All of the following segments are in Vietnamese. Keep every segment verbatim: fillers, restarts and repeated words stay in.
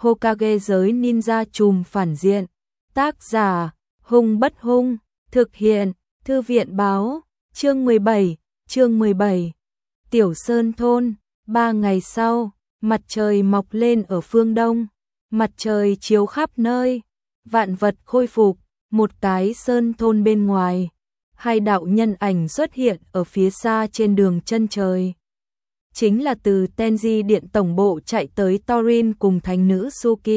Hokage giới ninja trùm phản diện. Tác giả, Hung Bất Hung, thực hiện, Thư viện báo, chương mười bảy, chương mười bảy. Tiểu Sơn Thôn, ba ngày sau, mặt trời mọc lên ở phương đông, mặt trời chiếu khắp nơi, vạn vật khôi phục, một cái sơn thôn bên ngoài, hai đạo nhân ảnh xuất hiện ở phía xa trên đường chân trời. Chính là từ Tenji Điện tổng bộ chạy tới Thorin cùng thánh nữ Suki.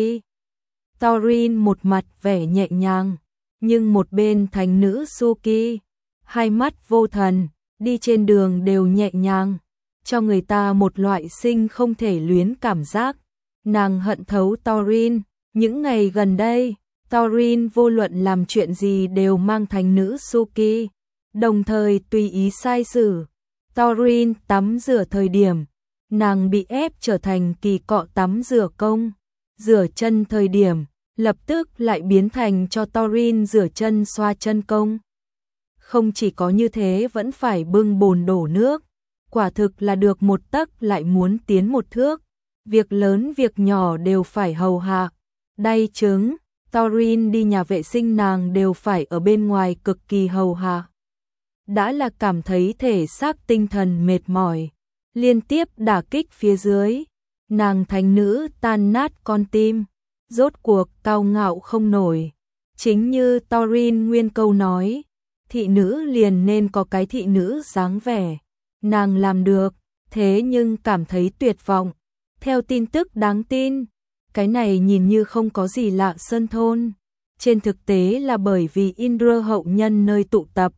Thorin một mặt vẻ nhẹ nhàng, nhưng một bên thánh nữ Suki, hai mắt vô thần, đi trên đường đều nhẹ nhàng, cho người ta một loại sinh không thể luyến cảm giác. Nàng hận thấu Thorin, những ngày gần đây, Thorin vô luận làm chuyện gì đều mang thánh nữ Suki, đồng thời tùy ý sai xử. Thorin tắm rửa thời điểm, nàng bị ép trở thành kỳ cọ tắm rửa công, rửa chân thời điểm, lập tức lại biến thành cho Thorin rửa chân xoa chân công. Không chỉ có như thế vẫn phải bưng bồn đổ nước, quả thực là được một tấc lại muốn tiến một thước, việc lớn việc nhỏ đều phải hầu hạ. Đay trứng, Thorin đi nhà vệ sinh nàng đều phải ở bên ngoài cực kỳ hầu hạ. Đã là cảm thấy thể xác tinh thần mệt mỏi, liên tiếp đả kích phía dưới, nàng thánh nữ tan nát con tim, rốt cuộc cao ngạo không nổi. Chính như Thorin nguyên câu nói, thị nữ liền nên có cái thị nữ dáng vẻ, nàng làm được, thế nhưng cảm thấy tuyệt vọng. Theo tin tức đáng tin, cái này nhìn như không có gì lạ sơn thôn, trên thực tế là bởi vì Indra hậu nhân nơi tụ tập.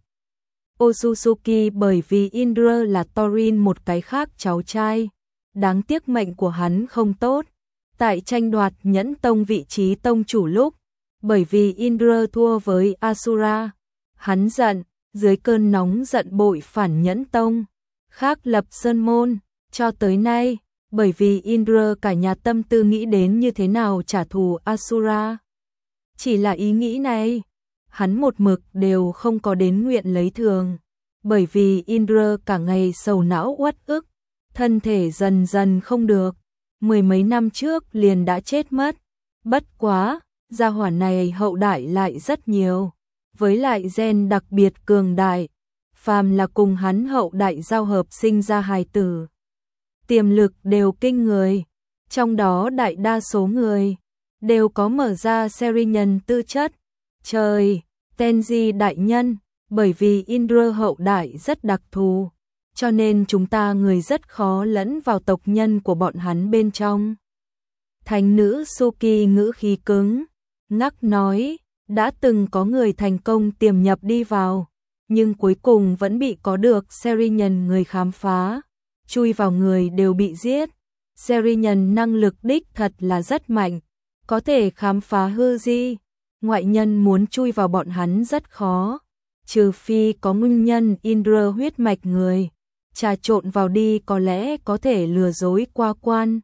Otsutsuki bởi vì Indra là Thorin một cái khác cháu trai, đáng tiếc mệnh của hắn không tốt. Tại tranh đoạt Nhẫn Tông vị trí tông chủ lúc, bởi vì Indra thua với Asura, hắn giận, dưới cơn nóng giận bội phản Nhẫn Tông, khác lập sơn môn, cho tới nay, bởi vì Indra cả nhà tâm tư nghĩ đến như thế nào trả thù Asura. Chỉ là ý nghĩ này, hắn một mực đều không có đến nguyện lấy thường, bởi vì Indra cả ngày sầu não uất ức, thân thể dần dần không được, mười mấy năm trước liền đã chết mất. Bất quá, gia hỏa này hậu đại lại rất nhiều, với lại gen đặc biệt cường đại, phàm là cùng hắn hậu đại giao hợp sinh ra hài tử, tiềm lực đều kinh người, trong đó đại đa số người đều có mở ra seri nhân tư chất. Trời, Tenji đại nhân, bởi vì Indra hậu đại rất đặc thù, cho nên chúng ta người rất khó lẫn vào tộc nhân của bọn hắn bên trong. Thánh nữ Suki ngữ khí cứng, ngắc nói, đã từng có người thành công tiềm nhập đi vào, nhưng cuối cùng vẫn bị có được seri nhân người khám phá, chui vào người đều bị giết. Seri nhân năng lực đích thật là rất mạnh, có thể khám phá hư di, ngoại nhân muốn chui vào bọn hắn rất khó, trừ phi có nguyên nhân Indra huyết mạch người, trà trộn vào đi có lẽ có thể lừa dối qua quan.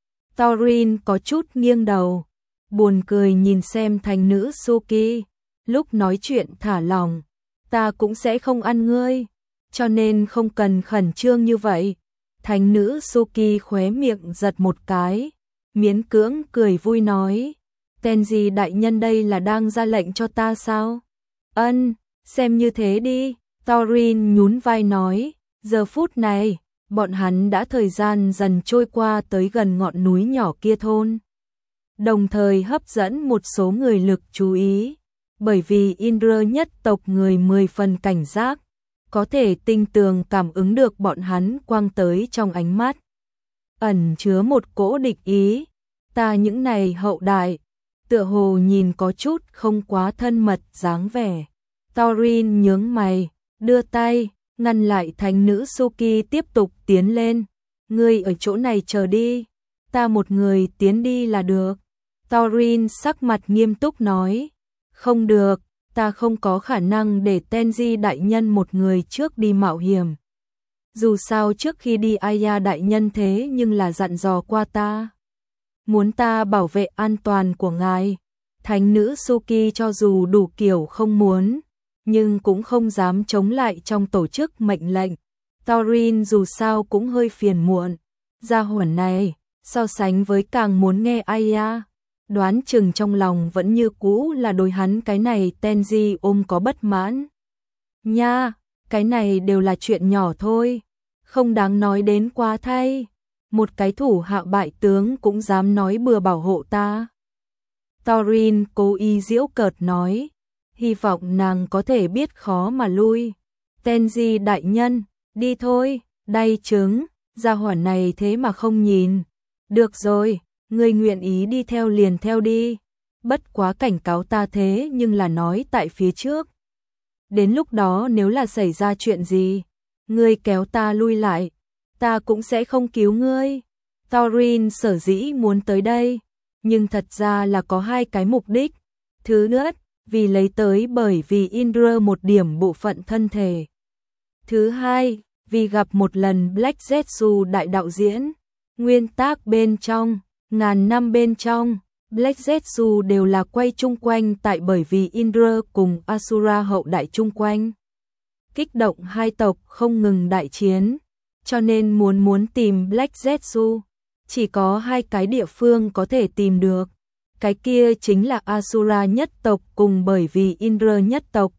Thorin có chút nghiêng đầu, buồn cười nhìn xem thánh nữ Suki, lúc nói chuyện thả lòng, ta cũng sẽ không ăn ngươi, cho nên không cần khẩn trương như vậy. Thánh nữ Suki khóe miệng giật một cái, miễn cưỡng cười vui nói, Tenji đại nhân đây là đang ra lệnh cho ta sao? Ân, xem như thế đi. Thorin nhún vai nói, giờ phút này, bọn hắn đã thời gian dần trôi qua tới gần ngọn núi nhỏ kia thôn. Đồng thời hấp dẫn một số người lực chú ý, bởi vì Indra nhất tộc người mười phần cảnh giác, có thể tinh tường cảm ứng được bọn hắn quang tới trong ánh mắt, ẩn chứa một cỗ địch ý. Ta những này hậu đại, tựa hồ nhìn có chút không quá thân mật dáng vẻ. Thorin nhướng mày, đưa tay, ngăn lại thánh nữ Suki tiếp tục tiến lên. Ngươi ở chỗ này chờ đi, ta một người tiến đi là được. Thorin sắc mặt nghiêm túc nói, không được, ta không có khả năng để Tenji đại nhân một người trước đi mạo hiểm. Dù sao trước khi đi Aya đại nhân thế nhưng là dặn dò qua ta, muốn ta bảo vệ an toàn của ngài. Thánh nữ Suki cho dù đủ kiểu không muốn, nhưng cũng không dám chống lại trong tổ chức mệnh lệnh. Thorin dù sao cũng hơi phiền muộn, gia hỏa này, so sánh với càng muốn nghe Aya, đoán chừng trong lòng vẫn như cũ là đối hắn cái này Tenji ôm có bất mãn. Nha, cái này đều là chuyện nhỏ thôi, không đáng nói đến quá thay. Một cái thủ hạ bại tướng cũng dám nói bừa bảo hộ ta. Thorin cố ý giễu cợt nói, hy vọng nàng có thể biết khó mà lui. Tenji đại nhân, đi thôi, đay trứng, gia hỏa này thế mà không nhìn. Được rồi, ngươi nguyện ý đi theo liền theo đi. Bất quá cảnh cáo ta thế nhưng là nói tại phía trước. Đến lúc đó nếu là xảy ra chuyện gì, ngươi kéo ta lui lại, ta cũng sẽ không cứu ngươi. Thorin sở dĩ muốn tới đây, nhưng thật ra là có hai cái mục đích. Thứ nhất, vì lấy tới bởi vì Indra một điểm bộ phận thân thể. Thứ hai, vì gặp một lần Black Zetsu đại đạo diễn. Nguyên tác bên trong, ngàn năm bên trong, Black Zetsu đều là quay chung quanh tại bởi vì Indra cùng Asura hậu đại chung quanh. Kích động hai tộc không ngừng đại chiến, cho nên muốn muốn tìm Black Zetsu, chỉ có hai cái địa phương có thể tìm được. Cái kia chính là Asura nhất tộc cùng bởi vì Indra nhất tộc.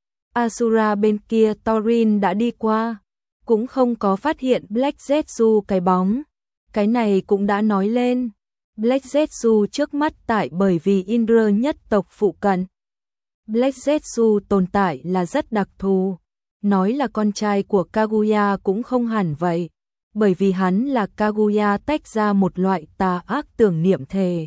Asura bên kia Thorin đã đi qua, cũng không có phát hiện Black Zetsu cái bóng. Cái này cũng đã nói lên, Black Zetsu trước mắt tại bởi vì Indra nhất tộc phụ cận. Black Zetsu tồn tại là rất đặc thù, nói là con trai của Kaguya cũng không hẳn vậy, bởi vì hắn là Kaguya tách ra một loại tà ác tưởng niệm thể.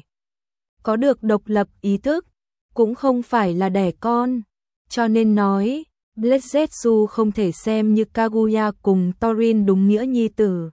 Có được độc lập ý thức, cũng không phải là đẻ con, cho nên nói, Black Zetsu không thể xem như Kaguya cùng Thorin đúng nghĩa nhi tử.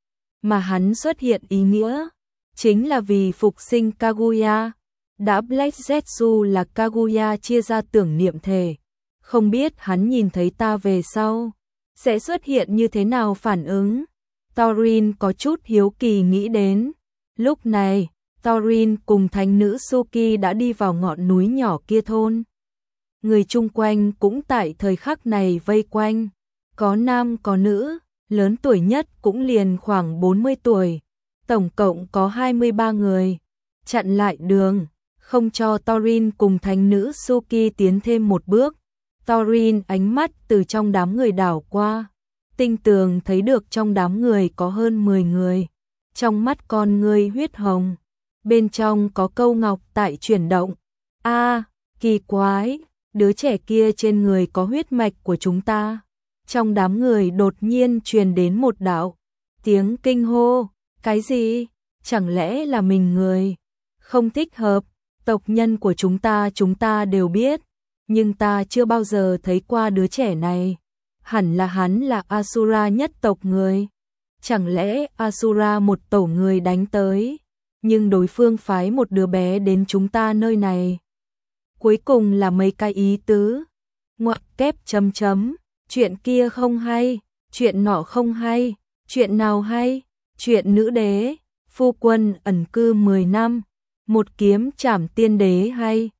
Mà hắn xuất hiện ý nghĩa, chính là vì phục sinh Kaguya. Đã Black Zetsu là Kaguya chia ra tưởng niệm thể, không biết hắn nhìn thấy ta về sau, sẽ xuất hiện như thế nào phản ứng. Thorin có chút hiếu kỳ nghĩ đến. Lúc này, Thorin cùng thánh nữ Suki đã đi vào ngọn núi nhỏ kia thôn. Người chung quanh cũng tại thời khắc này vây quanh, có nam có nữ, lớn tuổi nhất cũng liền khoảng bốn mươi tuổi, tổng cộng có hai mươi ba người, chặn lại đường, không cho Thorin cùng thánh nữ Suki tiến thêm một bước. Thorin ánh mắt từ trong đám người đảo qua, tinh tường thấy được trong đám người có hơn mười người, trong mắt con người huyết hồng, bên trong có câu ngọc tại chuyển động. A, kỳ quái, đứa trẻ kia trên người có huyết mạch của chúng ta. Trong đám người đột nhiên truyền đến một đạo tiếng kinh hô, cái gì? Chẳng lẽ là mình người? Không thích hợp, tộc nhân của chúng ta chúng ta đều biết, nhưng ta chưa bao giờ thấy qua đứa trẻ này. Hẳn là hắn là Asura nhất tộc người. Chẳng lẽ Asura một tổ người đánh tới, nhưng đối phương phái một đứa bé đến chúng ta nơi này. Cuối cùng là mấy cái ý tứ. Ngoặc kép chấm chấm, chuyện kia không hay, chuyện nọ không hay, chuyện nào hay, chuyện nữ đế, phu quân ẩn cư mười năm, một kiếm trảm tiên đế hay.